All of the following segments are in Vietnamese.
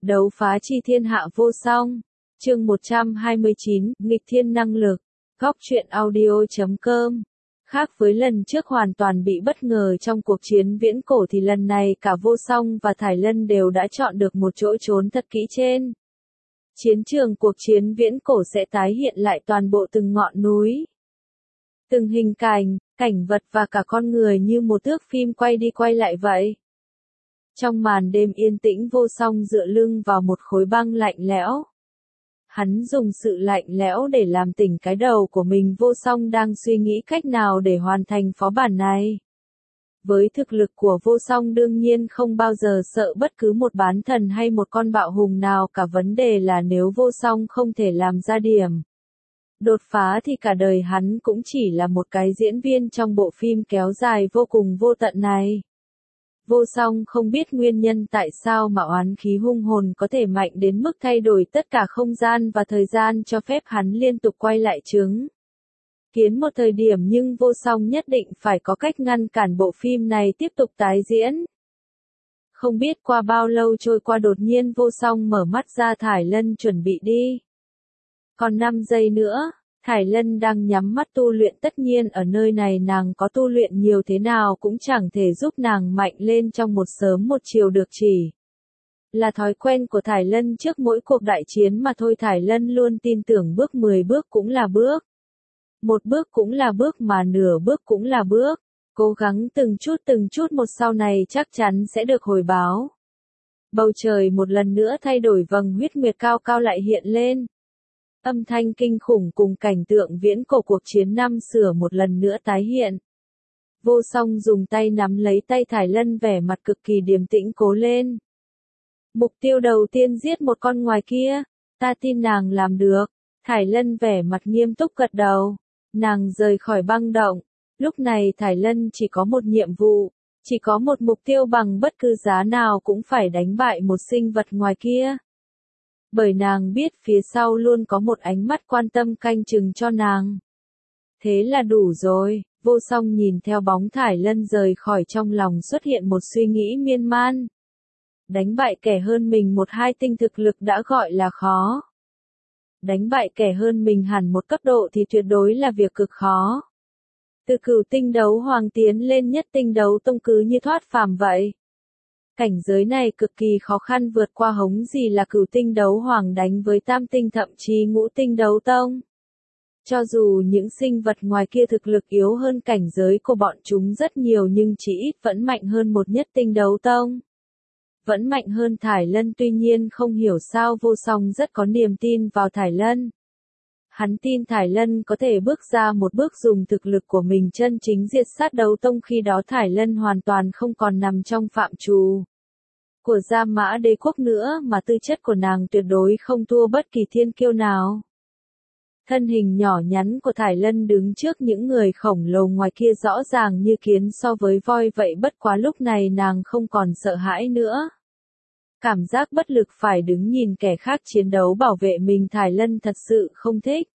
Đấu phá chi thiên hạ vô song. Chương 129, nghịch thiên năng lực. Góc truyện audio.com. Khác với lần trước hoàn toàn bị bất ngờ trong cuộc chiến viễn cổ thì lần này cả Vô Song và Thải Lân đều đã chọn được một chỗ trốn thật kỹ trên. Chiến trường cuộc chiến viễn cổ sẽ tái hiện lại toàn bộ từng ngọn núi, từng hình cảnh vật và cả con người như một thước phim quay đi quay lại vậy. Trong màn đêm yên tĩnh, Vô Song dựa lưng vào một khối băng lạnh lẽo. Hắn dùng sự lạnh lẽo để làm tỉnh cái đầu của mình. Vô Song đang suy nghĩ cách nào để hoàn thành phó bản này. Với thực lực của Vô Song đương nhiên không bao giờ sợ bất cứ một bán thần hay một con bạo hùng nào cả, vấn đề là nếu Vô Song không thể làm ra điểm đột phá thì cả đời hắn cũng chỉ là một cái diễn viên trong bộ phim kéo dài vô cùng vô tận này. Vô Song không biết nguyên nhân tại sao mà oán khí hung hồn có thể mạnh đến mức thay đổi tất cả không gian và thời gian, cho phép hắn liên tục quay lại chứng kiến một thời điểm, nhưng Vô Song nhất định phải có cách ngăn cản bộ phim này tiếp tục tái diễn. Không biết qua bao lâu trôi qua, đột nhiên Vô Song mở mắt ra. Thải Lân chuẩn bị đi. Còn 5 giây nữa. Thải Lân đang nhắm mắt tu luyện, tất nhiên ở nơi này nàng có tu luyện nhiều thế nào cũng chẳng thể giúp nàng mạnh lên trong một sớm một chiều được, chỉ là thói quen của Thải Lân trước mỗi cuộc đại chiến mà thôi. Thải Lân luôn tin tưởng bước 10 bước cũng là bước, một bước cũng là bước, mà nửa bước cũng là bước. Cố gắng từng chút một, sau này chắc chắn sẽ được hồi báo. Bầu trời một lần nữa thay đổi, vầng huyết nguyệt cao cao lại hiện lên. Âm thanh kinh khủng cùng cảnh tượng viễn cổ cuộc chiến năm xưa một lần nữa tái hiện. Vô Song dùng tay nắm lấy tay Thải Lân, vẻ mặt cực kỳ điềm tĩnh. Cố lên. Mục tiêu đầu tiên giết một con ngoài kia. Ta tin nàng làm được. Thải Lân vẻ mặt nghiêm túc gật đầu. Nàng rời khỏi băng động. Lúc này Thải Lân chỉ có một nhiệm vụ, chỉ có một mục tiêu, bằng bất cứ giá nào cũng phải đánh bại một sinh vật ngoài kia. Bởi nàng biết phía sau luôn có một ánh mắt quan tâm canh chừng cho nàng. Thế là đủ rồi. Vô Song nhìn theo bóng Thải Lân rời khỏi, trong lòng xuất hiện một suy nghĩ miên man. Đánh bại kẻ hơn mình 1-2 tinh thực lực đã gọi là khó. Đánh bại kẻ hơn mình hẳn một cấp độ thì tuyệt đối là việc cực khó. Từ cửu tinh đấu hoàng tiến lên nhất tinh đấu tông cứ như thoát phàm vậy. Cảnh giới này cực kỳ khó khăn, vượt qua hống gì là cửu tinh đấu hoàng đánh với tam tinh thậm chí ngũ tinh đấu tông. Cho dù những sinh vật ngoài kia thực lực yếu hơn cảnh giới của bọn chúng rất nhiều, nhưng chỉ ít vẫn mạnh hơn một nhất tinh đấu tông. Vẫn mạnh hơn Thải Lân. Tuy nhiên không hiểu sao Vô Song rất có niềm tin vào Thải Lân. Hắn tin Thải Lân có thể bước ra một bước, dùng thực lực của mình chân chính diệt sát đấu tông. Khi đó Thải Lân hoàn toàn không còn nằm trong phạm trù của Gia Mã Đế quốc nữa, mà tư chất của nàng tuyệt đối không thua bất kỳ thiên kiêu nào. Thân hình nhỏ nhắn của Thải Lân đứng trước những người khổng lồ ngoài kia rõ ràng như kiến so với voi vậy, bất quá lúc này nàng không còn sợ hãi nữa. Cảm giác bất lực phải đứng nhìn kẻ khác chiến đấu bảo vệ mình, Thải Lân thật sự không thích.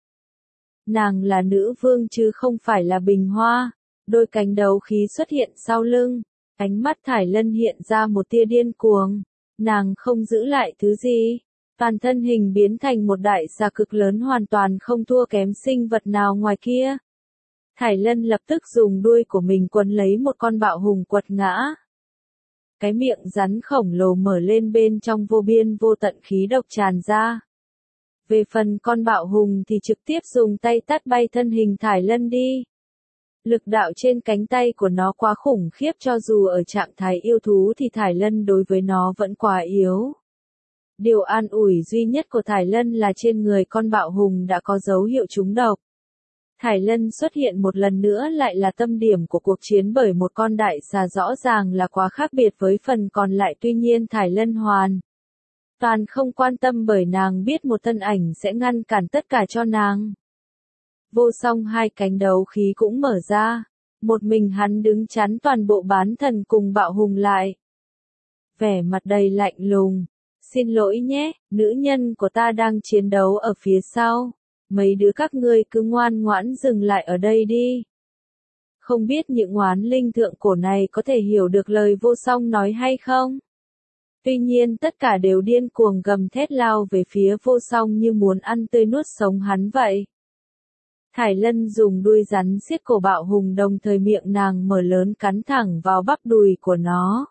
Nàng là nữ vương chứ không phải là bình hoa. Đôi cánh đấu khí xuất hiện sau lưng. Ánh mắt Thải Lân hiện ra một tia điên cuồng. Nàng không giữ lại thứ gì. Toàn thân hình biến thành một đại xà cực lớn, hoàn toàn không thua kém sinh vật nào ngoài kia. Thải Lân lập tức dùng đuôi của mình quấn lấy một con bạo hùng quật ngã. Cái miệng rắn khổng lồ mở lên, bên trong vô biên vô tận khí độc tràn ra. Về phần con bạo hùng thì trực tiếp dùng tay tát bay thân hình Thải Lân đi. Lực đạo trên cánh tay của nó quá khủng khiếp, cho dù ở trạng thái yêu thú thì Thải Lân đối với nó vẫn quá yếu. Điều an ủi duy nhất của Thải Lân là trên người con bạo hùng đã có dấu hiệu trúng độc. Thải Lân xuất hiện một lần nữa lại là tâm điểm của cuộc chiến, bởi một con đại xà rõ ràng là quá khác biệt với phần còn lại. Tuy nhiên Thải Lân hoàn toàn không quan tâm, bởi nàng biết một thân ảnh sẽ ngăn cản tất cả cho nàng. Vô Song hai cánh đấu khí cũng mở ra. Một mình hắn đứng chắn toàn bộ bán thần cùng bạo hùng lại. Vẻ mặt đầy lạnh lùng. Xin lỗi nhé, nữ nhân của ta đang chiến đấu ở phía sau. Mấy đứa các ngươi cứ ngoan ngoãn dừng lại ở đây đi. Không biết những oán linh thượng cổ này có thể hiểu được lời Vô Song nói hay không? Tuy nhiên tất cả đều điên cuồng gầm thét lao về phía Vô Song như muốn ăn tươi nuốt sống hắn vậy. Thải Lân dùng đuôi rắn siết cổ Bạo Hùng, đồng thời miệng nàng mở lớn cắn thẳng vào bắp đùi của nó.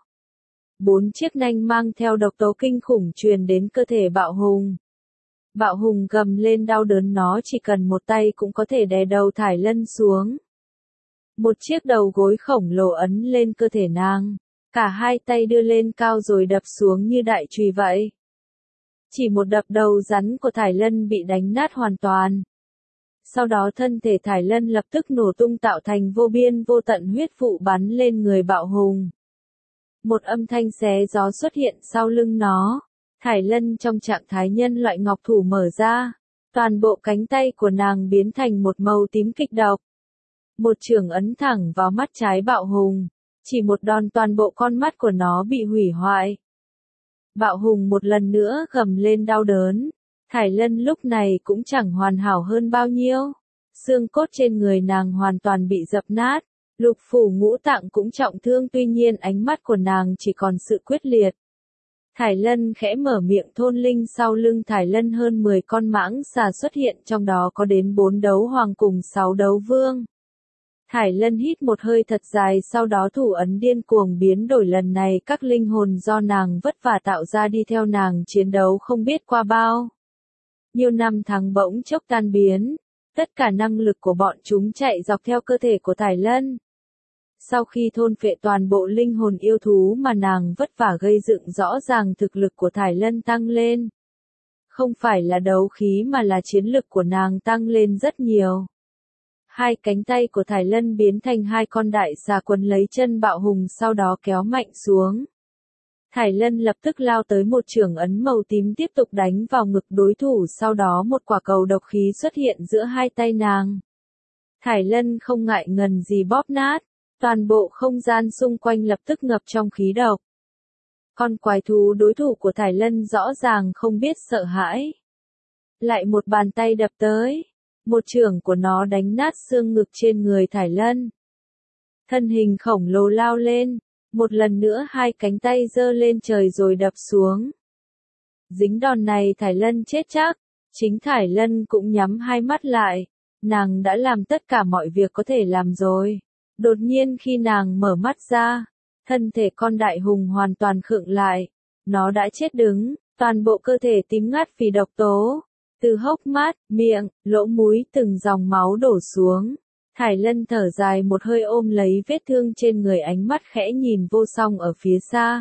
4 chiếc nanh mang theo độc tố kinh khủng truyền đến cơ thể Bạo Hùng. Bạo Hùng gầm lên đau đớn, nó chỉ cần một tay cũng có thể đè đầu Thải Lân xuống. Một chiếc đầu gối khổng lồ ấn lên cơ thể nàng. Cả hai tay đưa lên cao rồi đập xuống như đại chùy vậy. Chỉ một đập, đầu rắn của Thải Lân bị đánh nát hoàn toàn. Sau đó thân thể Thải Lân lập tức nổ tung, tạo thành vô biên vô tận huyết vụ bắn lên người Bạo Hùng. Một âm thanh xé gió xuất hiện sau lưng nó. Thải Lân trong trạng thái nhân loại ngọc thủ mở ra. Toàn bộ cánh tay của nàng biến thành một màu tím kịch độc. Một chưởng ấn thẳng vào mắt trái Bạo Hùng. Chỉ một đòn toàn bộ con mắt của nó bị hủy hoại. Bạo Hùng một lần nữa gầm lên đau đớn. Thải Lân lúc này cũng chẳng hoàn hảo hơn bao nhiêu. Xương cốt trên người nàng hoàn toàn bị dập nát. Lục phủ ngũ tạng cũng trọng thương, tuy nhiên ánh mắt của nàng chỉ còn sự quyết liệt. Thải Lân khẽ mở miệng thôn linh, sau lưng Thải Lân hơn 10 con mãng xà xuất hiện, trong đó có đến 4 đấu hoàng cùng 6 đấu vương. Thải Lân hít một hơi thật dài, sau đó thủ ấn điên cuồng biến đổi, lần này các linh hồn do nàng vất vả tạo ra đi theo nàng chiến đấu không biết qua bao nhiêu năm tháng bỗng chốc tan biến. Tất cả năng lực của bọn chúng chạy dọc theo cơ thể của Thải Lân. Sau khi thôn phệ toàn bộ linh hồn yêu thú mà nàng vất vả gây dựng, rõ ràng thực lực của Thải Lân tăng lên. Không phải là đấu khí mà là chiến lực của nàng tăng lên rất nhiều. Hai cánh tay của Thải Lân biến thành 2 con đại xà quấn lấy chân Bạo Hùng, sau đó kéo mạnh xuống. Thải Lân lập tức lao tới, một chưởng ấn màu tím tiếp tục đánh vào ngực đối thủ, sau đó một quả cầu độc khí xuất hiện giữa hai tay nàng. Thải Lân không ngại ngần gì bóp nát, toàn bộ không gian xung quanh lập tức ngập trong khí độc. Con quái thú đối thủ của Thải Lân rõ ràng không biết sợ hãi. Lại một bàn tay đập tới. Một chưởng của nó đánh nát xương ngực trên người Thải Lân. Thân hình khổng lồ lao lên. Một lần nữa 2 cánh tay giơ lên trời rồi đập xuống. Dính đòn này Thải Lân chết chắc. Chính Thải Lân cũng nhắm hai mắt lại. Nàng đã làm tất cả mọi việc có thể làm rồi. Đột nhiên khi nàng mở mắt ra, thân thể con đại hùng hoàn toàn khựng lại. Nó đã chết đứng, toàn bộ cơ thể tím ngắt vì độc tố. Từ hốc mắt, miệng, lỗ mũi từng dòng máu đổ xuống. Thải Lân thở dài một hơi, ôm lấy vết thương trên người, ánh mắt khẽ nhìn Vô Song ở phía xa.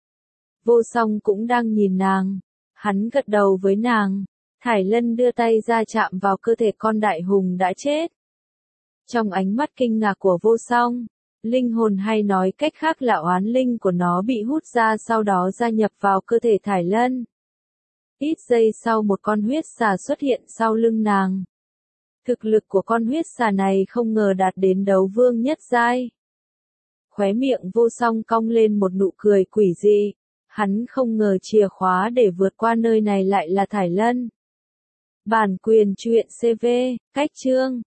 Vô Song cũng đang nhìn nàng. Hắn gật đầu với nàng. Thải Lân đưa tay ra chạm vào cơ thể con đại hùng đã chết. Trong ánh mắt kinh ngạc của Vô Song, linh hồn hay nói cách khác là oán linh của nó bị hút ra, sau đó gia nhập vào cơ thể Thải Lân. Ít giây sau, một con huyết xà xuất hiện sau lưng nàng. Thực lực của con huyết xà này không ngờ đạt đến đấu vương nhất giai. Khóe miệng Vô Song cong lên một nụ cười quỷ dị. Hắn không ngờ chìa khóa để vượt qua nơi này lại là Thải Lân. Bản quyền truyện CV, cách chương.